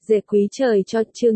Dệ quý trời cho chương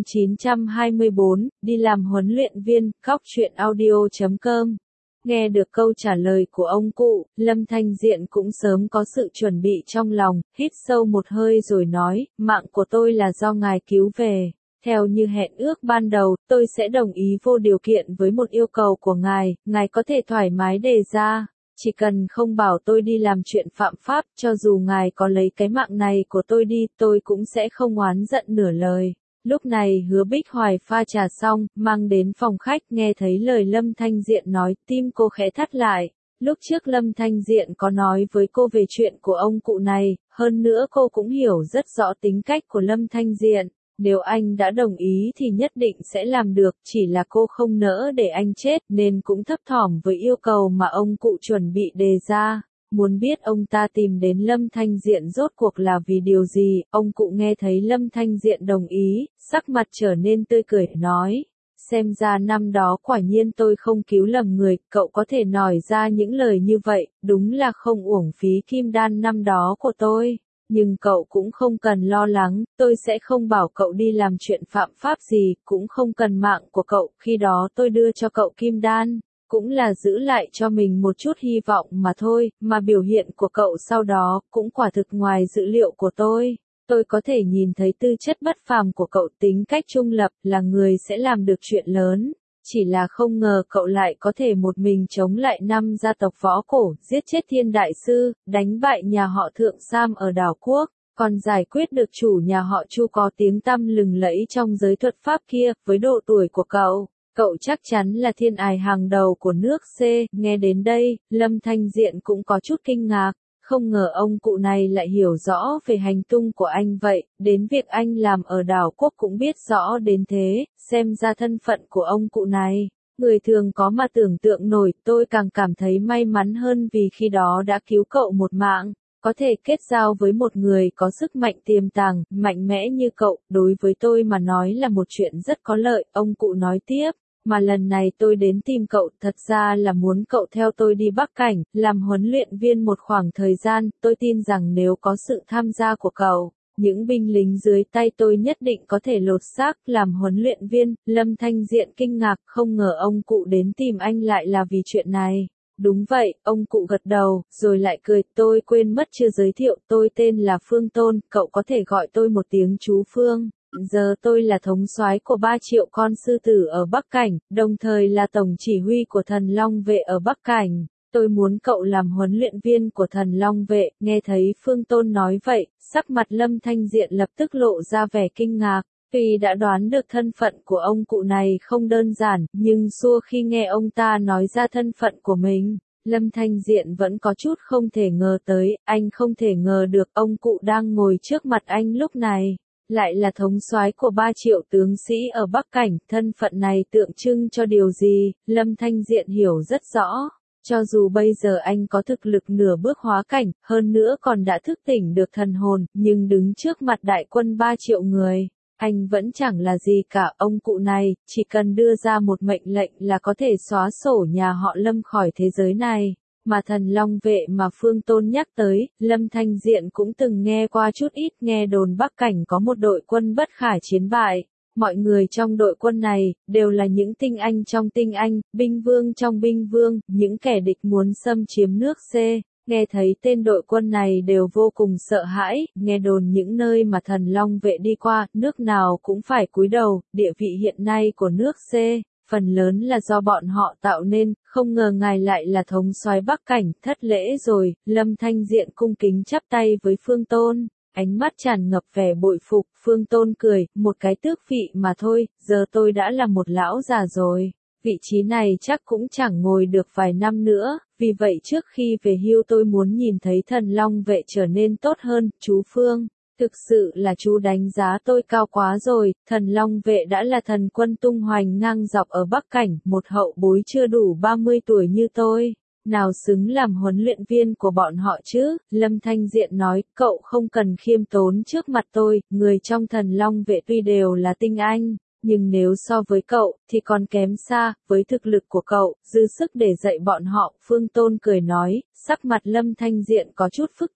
924, đi làm huấn luyện viên, cóc truyện audio.com. Nghe được câu trả lời của ông cụ, Lâm Thanh Diện cũng sớm có sự chuẩn bị trong lòng, hít sâu một hơi rồi nói, mạng của tôi là do ngài cứu về. Theo như hẹn ước ban đầu, tôi sẽ đồng ý vô điều kiện với một yêu cầu của ngài có thể thoải mái đề ra. Chỉ cần không bảo tôi đi làm chuyện phạm pháp, cho dù ngài có lấy cái mạng này của tôi đi, tôi cũng sẽ không oán giận nửa lời. Lúc này Hứa Bích Hoài pha trà xong, mang đến phòng khách, nghe thấy lời Lâm Thanh Diện nói, tim cô khẽ thắt lại. Lúc trước Lâm Thanh Diện có nói với cô về chuyện của ông cụ này, hơn nữa cô cũng hiểu rất rõ tính cách của Lâm Thanh Diện. Nếu anh đã đồng ý thì nhất định sẽ làm được, chỉ là cô không nỡ để anh chết nên cũng thấp thỏm với yêu cầu mà ông cụ chuẩn bị đề ra. Muốn biết ông ta tìm đến Lâm Thanh Diện rốt cuộc là vì điều gì, ông cụ nghe thấy Lâm Thanh Diện đồng ý, sắc mặt trở nên tươi cười, nói. Xem ra năm đó quả nhiên tôi không cứu lầm người, cậu có thể nói ra những lời như vậy, đúng là không uổng phí kim đan năm đó của tôi. Nhưng cậu cũng không cần lo lắng, tôi sẽ không bảo cậu đi làm chuyện phạm pháp gì, cũng không cần mạng của cậu, khi đó tôi đưa cho cậu kim đan, cũng là giữ lại cho mình một chút hy vọng mà thôi, mà biểu hiện của cậu sau đó, cũng quả thực ngoài dự liệu của tôi. Tôi có thể nhìn thấy tư chất bất phàm của cậu, tính cách trung lập, là người sẽ làm được chuyện lớn. Chỉ là không ngờ cậu lại có thể một mình chống lại 5 gia tộc võ cổ, giết chết Thiên Đại Sư, đánh bại nhà họ Thượng Sam ở đảo Quốc, còn giải quyết được chủ nhà họ Chu có tiếng tăm lừng lẫy trong giới thuật pháp kia. Với độ tuổi của cậu, cậu chắc chắn là thiên tài hàng đầu của nước C. Nghe đến đây, Lâm Thanh Diện cũng có chút kinh ngạc. Không ngờ ông cụ này lại hiểu rõ về hành tung của anh vậy, đến việc anh làm ở đảo Quốc cũng biết rõ đến thế, xem ra thân phận của ông cụ này. Người thường có mà tưởng tượng nổi, tôi càng cảm thấy may mắn hơn vì khi đó đã cứu cậu một mạng, có thể kết giao với một người có sức mạnh tiềm tàng, mạnh mẽ như cậu, đối với tôi mà nói là một chuyện rất có lợi, ông cụ nói tiếp. Mà lần này tôi đến tìm cậu thật ra là muốn cậu theo tôi đi Bắc Cảnh, làm huấn luyện viên một khoảng thời gian, tôi tin rằng nếu có sự tham gia của cậu, những binh lính dưới tay tôi nhất định có thể lột xác làm huấn luyện viên. Lâm Thanh Diện kinh ngạc, không ngờ ông cụ đến tìm anh lại là vì chuyện này. Đúng vậy, ông cụ gật đầu, rồi lại cười, tôi quên mất chưa giới thiệu, tôi tên là Phương Tôn, cậu có thể gọi tôi một tiếng chú Phương. Giờ tôi là thống soái của 3 triệu con sư tử ở Bắc Cảnh, đồng thời là tổng chỉ huy của Thần Long Vệ ở Bắc Cảnh. Tôi muốn cậu làm huấn luyện viên của Thần Long Vệ. Nghe thấy Phương Tôn nói vậy, sắc mặt Lâm Thanh Diện lập tức lộ ra vẻ kinh ngạc. Tuy đã đoán được thân phận của ông cụ này không đơn giản, nhưng xua khi nghe ông ta nói ra thân phận của mình, Lâm Thanh Diện vẫn có chút không thể ngờ tới, anh không thể ngờ được ông cụ đang ngồi trước mặt anh lúc này lại là thống soái của 3 triệu tướng sĩ ở Bắc Cảnh. Thân phận này tượng trưng cho điều gì, Lâm Thanh Diện hiểu rất rõ. Cho dù bây giờ anh có thực lực nửa bước hóa cảnh, hơn nữa còn đã thức tỉnh được thần hồn, nhưng đứng trước mặt đại quân 3 triệu người, anh vẫn chẳng là gì cả. Ông cụ này, chỉ cần đưa ra một mệnh lệnh là có thể xóa sổ nhà họ Lâm khỏi thế giới này. Mà Thần Long Vệ mà Phương Tôn nhắc tới, Lâm Thanh Diện cũng từng nghe qua chút ít, nghe đồn Bắc Cảnh có một đội quân bất khả chiến bại. Mọi người trong đội quân này, đều là những tinh anh trong tinh anh, binh vương trong binh vương, những kẻ địch muốn xâm chiếm nước C. Nghe thấy tên đội quân này đều vô cùng sợ hãi, nghe đồn những nơi mà Thần Long Vệ đi qua, nước nào cũng phải cúi đầu. Địa vị hiện nay của nước C, phần lớn là do bọn họ tạo nên, không ngờ ngài lại là thống soái Bắc Cảnh, thất lễ rồi. Lâm Thanh Diện cung kính chắp tay với Phương Tôn, ánh mắt tràn ngập vẻ bội phục. Phương Tôn cười, một cái tước vị mà thôi, giờ tôi đã là một lão già rồi, vị trí này chắc cũng chẳng ngồi được vài năm nữa, vì vậy trước khi về hưu tôi muốn nhìn thấy Thần Long Vệ trở nên tốt hơn. Chú Phương, thực sự là chú đánh giá tôi cao quá rồi. Thần Long Vệ đã là thần quân tung hoành ngang dọc ở Bắc Cảnh, một hậu bối chưa đủ 30 tuổi như tôi, nào xứng làm huấn luyện viên của bọn họ chứ. Lâm Thanh Diện nói, cậu không cần khiêm tốn trước mặt tôi, người trong Thần Long Vệ tuy đều là tinh anh, nhưng nếu so với cậu, thì còn kém xa. Với thực lực của cậu, dư sức để dạy bọn họ. Phương Tôn cười nói, sắc mặt Lâm Thanh Diện có chút phức tạp.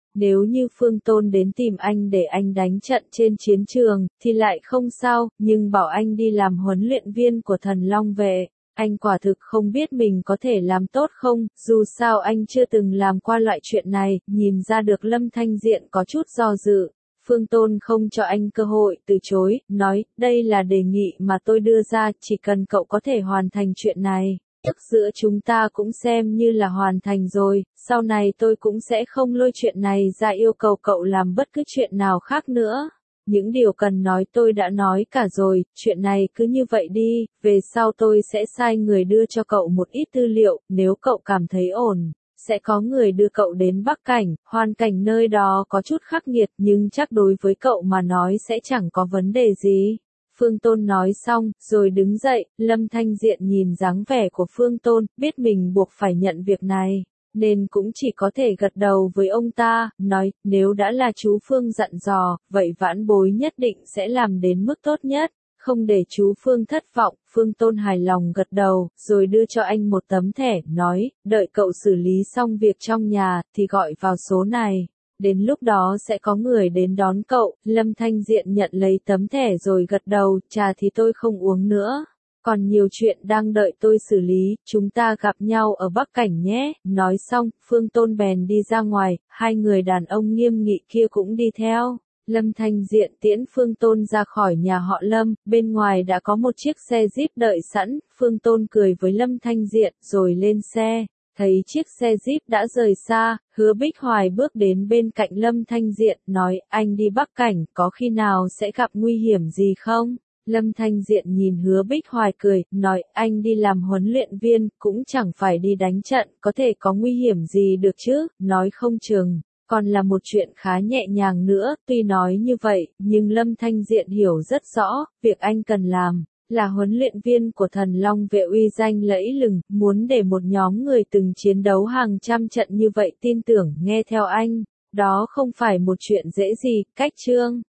Nếu như Phương Tôn đến tìm anh để anh đánh trận trên chiến trường, thì lại không sao, nhưng bảo anh đi làm huấn luyện viên của Thần Long Vệ, anh quả thực không biết mình có thể làm tốt không, dù sao anh chưa từng làm qua loại chuyện này, nhìn ra được Lâm Thanh Diện có chút do dự. Phương Tôn không cho anh cơ hội từ chối, nói, đây là đề nghị mà tôi đưa ra, chỉ cần cậu có thể hoàn thành chuyện này. Ước giữa chúng ta cũng xem như là hoàn thành rồi, sau này tôi cũng sẽ không lôi chuyện này ra yêu cầu cậu làm bất cứ chuyện nào khác nữa. Những điều cần nói tôi đã nói cả rồi, chuyện này cứ như vậy đi, về sau tôi sẽ sai người đưa cho cậu một ít tư liệu, nếu cậu cảm thấy ổn, sẽ có người đưa cậu đến Bắc Cảnh, hoàn cảnh nơi đó có chút khắc nghiệt nhưng chắc đối với cậu mà nói sẽ chẳng có vấn đề gì. Phương Tôn nói xong, rồi đứng dậy, Lâm Thanh Diện nhìn dáng vẻ của Phương Tôn, biết mình buộc phải nhận việc này, nên cũng chỉ có thể gật đầu với ông ta, nói, nếu đã là chú Phương dặn dò, vậy vãn bối nhất định sẽ làm đến mức tốt nhất, không để chú Phương thất vọng. Phương Tôn hài lòng gật đầu, rồi đưa cho anh một tấm thẻ, nói, đợi cậu xử lý xong việc trong nhà, thì gọi vào số này. Đến lúc đó sẽ có người đến đón cậu. Lâm Thanh Diện nhận lấy tấm thẻ rồi gật đầu, trà thì tôi không uống nữa. Còn nhiều chuyện đang đợi tôi xử lý, chúng ta gặp nhau ở Bắc Cảnh nhé. Nói xong, Phương Tôn bèn đi ra ngoài, hai người đàn ông nghiêm nghị kia cũng đi theo. Lâm Thanh Diện tiễn Phương Tôn ra khỏi nhà họ Lâm, bên ngoài đã có một chiếc xe Jeep đợi sẵn, Phương Tôn cười với Lâm Thanh Diện rồi lên xe. Thấy chiếc xe Jeep đã rời xa, Hứa Bích Hoài bước đến bên cạnh Lâm Thanh Diện, nói, anh đi Bắc Cảnh, có khi nào sẽ gặp nguy hiểm gì không? Lâm Thanh Diện nhìn Hứa Bích Hoài cười, nói, anh đi làm huấn luyện viên, cũng chẳng phải đi đánh trận, có thể có nguy hiểm gì được chứ, nói không chừng. Còn là một chuyện khá nhẹ nhàng nữa, tuy nói như vậy, nhưng Lâm Thanh Diện hiểu rất rõ, việc anh cần làm là huấn luyện viên của Thần Long Vệ uy danh lẫy lừng, muốn để một nhóm người từng chiến đấu hàng trăm trận như vậy tin tưởng nghe theo anh, đó không phải một chuyện dễ gì. Cách chương